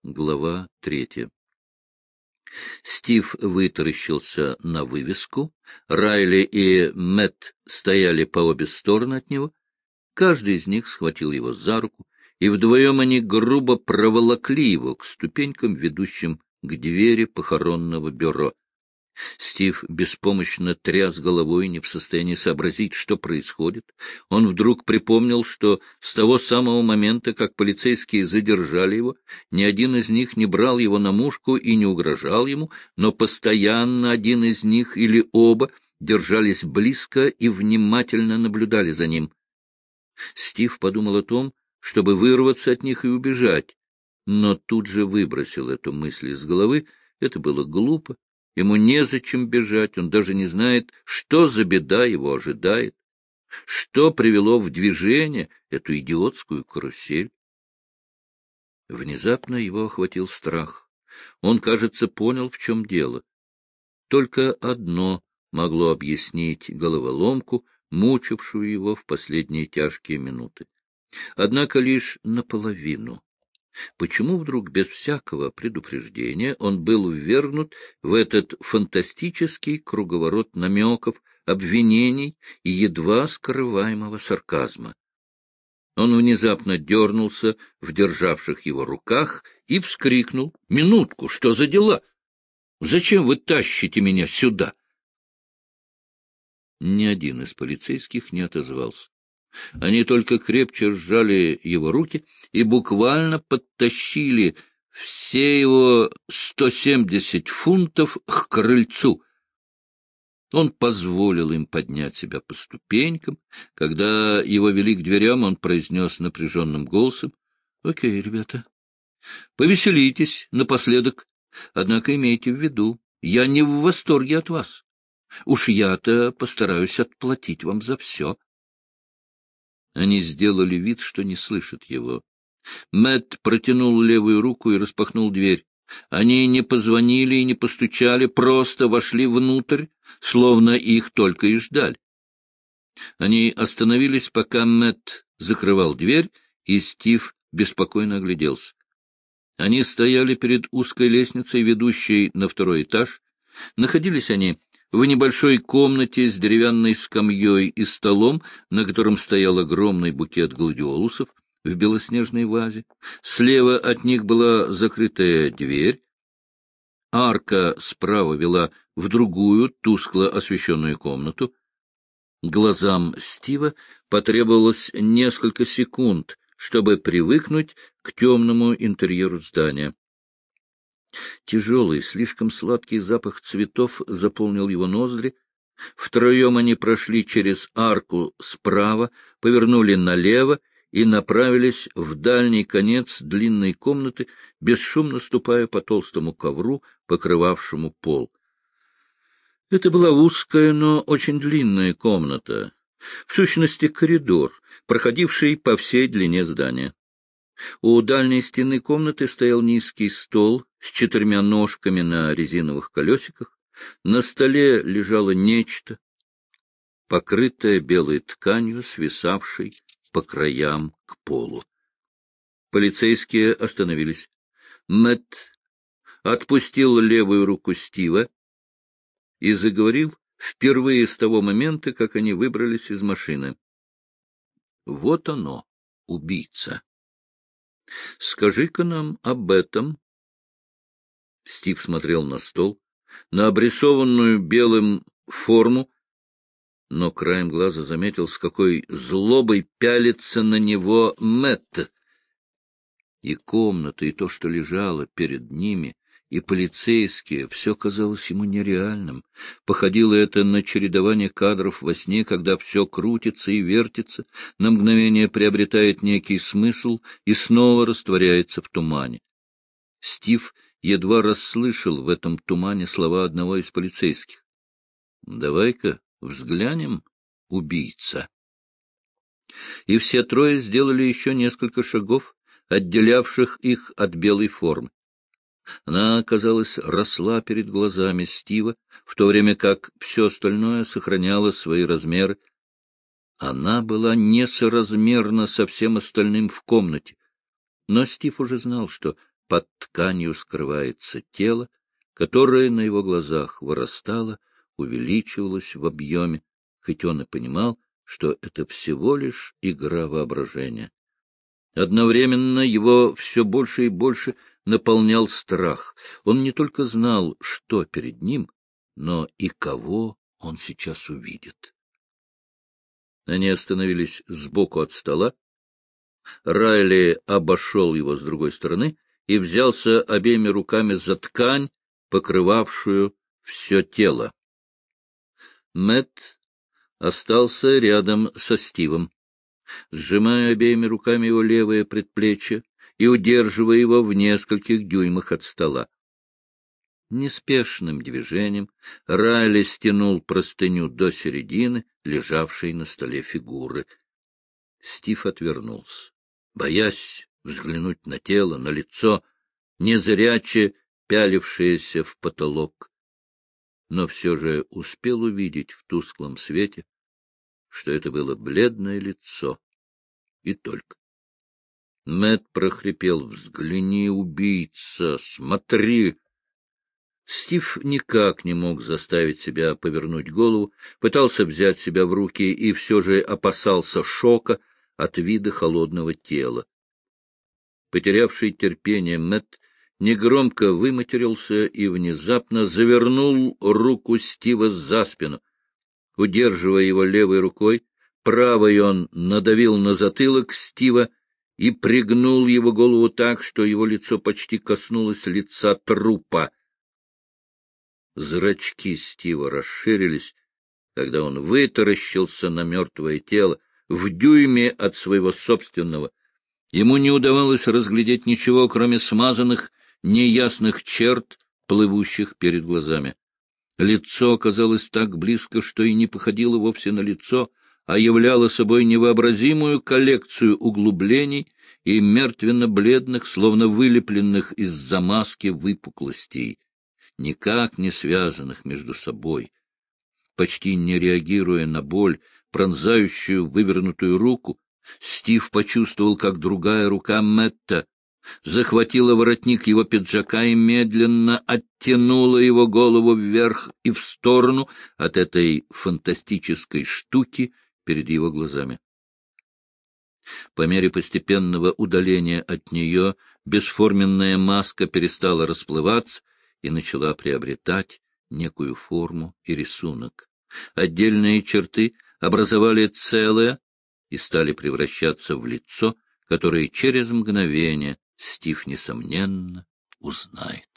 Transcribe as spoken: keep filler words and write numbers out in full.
Глава третья. Стив вытаращился на вывеску. Райли и Мэтт стояли по обе стороны от него. Каждый из них схватил его за руку, и вдвоем они грубо проволокли его к ступенькам, ведущим к двери похоронного бюро. Стив беспомощно тряс головой, не в состоянии сообразить, что происходит. Он вдруг припомнил, что с того самого момента, как полицейские задержали его, ни один из них не брал его на мушку и не угрожал ему, но постоянно один из них или оба держались близко и внимательно наблюдали за ним. Стив подумал о том, чтобы вырваться от них и убежать, но тут же выбросил эту мысль из головы. Это было глупо. Ему незачем бежать, он даже не знает, что за беда его ожидает, что привело в движение эту идиотскую карусель. Внезапно его охватил страх. Он, кажется, понял, в чем дело. Только одно могло объяснить головоломку, мучившую его в последние тяжкие минуты. Однако лишь наполовину. Почему вдруг без всякого предупреждения он был ввергнут в этот фантастический круговорот намеков, обвинений и едва скрываемого сарказма? Он внезапно дернулся в державших его руках и вскрикнул: «Минутку, что за дела? Зачем вы тащите меня сюда?» Ни один из полицейских не отозвался. Они только крепче сжали его руки и буквально подтащили все его сто семьдесят фунтов к крыльцу. Он позволил им поднять себя по ступенькам. Когда его вели к дверям, он произнес напряженным голосом: — Окей, ребята, повеселитесь напоследок. Однако имейте в виду, я не в восторге от вас. Уж я-то постараюсь отплатить вам за все. Они сделали вид, что не слышат его. Мэтт протянул левую руку и распахнул дверь. Они не позвонили и не постучали, просто вошли внутрь, словно их только и ждали. Они остановились, пока Мэтт закрывал дверь, и Стив беспокойно огляделся. Они стояли перед узкой лестницей, ведущей на второй этаж. Находились они в небольшой комнате с деревянной скамьей и столом, на котором стоял огромный букет гладиолусов в белоснежной вазе. Слева от них была закрытая дверь. Арка справа вела в другую, тускло освещенную комнату. Глазам Стива потребовалось несколько секунд, чтобы привыкнуть к темному интерьеру здания. Тяжелый, слишком сладкий запах цветов заполнил его ноздри. Втроем они прошли через арку справа, повернули налево и направились в дальний конец длинной комнаты, бесшумно ступая по толстому ковру, покрывавшему пол. Это была узкая, но очень длинная комната, в сущности коридор, проходивший по всей длине здания. У дальней стены комнаты стоял низкий стол с четырьмя ножками на резиновых колесиках. На столе лежало нечто, покрытое белой тканью, свисавшей по краям к полу. Полицейские остановились. Мэтт отпустил левую руку Стива и заговорил впервые с того момента, как они выбрались из машины. — Вот оно, убийца. Скажи-ка нам об этом. Стив смотрел на стол, на обрисованную белым форму, но краем глаза заметил, с какой злобой пялится на него Мэтт. И комната, и то, что лежало перед ними, и полицейские — все казалось ему нереальным. Походило это на чередование кадров во сне, когда все крутится и вертится, на мгновение приобретает некий смысл и снова растворяется в тумане. Стив едва расслышал в этом тумане слова одного из полицейских. — Давай-ка взглянем, убийца. И все трое сделали еще несколько шагов, отделявших их от белой формы. Она, казалось, росла перед глазами Стива, в то время как все остальное сохраняло свои размеры. Она была несоразмерна со всем остальным в комнате. Но Стив уже знал, что под тканью скрывается тело, которое на его глазах вырастало, увеличивалось в объеме, хоть он и понимал, что это всего лишь игра воображения. Одновременно его все больше и больше наполнял страх. Он не только знал, что перед ним, но и кого он сейчас увидит. Они остановились сбоку от стола. Райли обошел его с другой стороны и взялся обеими руками за ткань, покрывавшую все тело. Мэтт остался рядом со Стивом, сжимая обеими руками его левое предплечье и удерживая его в нескольких дюймах от стола. Неспешным движением Райли стянул простыню до середины, лежавшей на столе фигуры. Стив отвернулся, боясь взглянуть на тело, на лицо, незряче пялившееся в потолок, но все же успел увидеть в тусклом свете, что это было бледное лицо, и только. Мэтт прохрипел: «Взгляни, убийца, смотри!» Стив никак не мог заставить себя повернуть голову, пытался взять себя в руки и все же опасался шока от вида холодного тела. Потерявший терпение Мэтт негромко выматерился и внезапно завернул руку Стива за спину. Удерживая его левой рукой, правой он надавил на затылок Стива и пригнул его голову так, что его лицо почти коснулось лица трупа. Зрачки Стива расширились, когда он вытаращился на мертвое тело в дюйме от своего собственного. Ему не удавалось разглядеть ничего, кроме смазанных, неясных черт, плывущих перед глазами. Лицо оказалось так близко, что и не походило вовсе на лицо, а являло собой невообразимую коллекцию углублений и мертвенно-бледных, словно вылепленных из-за маски выпуклостей, никак не связанных между собой. Почти не реагируя на боль, пронзающую вывернутую руку, Стив почувствовал, как другая рука Мэтта захватила воротник его пиджака и медленно оттянула его голову вверх и в сторону от этой фантастической штуки перед его глазами. По мере постепенного удаления от нее бесформенная маска перестала расплываться и начала приобретать некую форму и рисунок. Отдельные черты образовали целое и стали превращаться в лицо, которое через мгновение Стив, несомненно, узнает.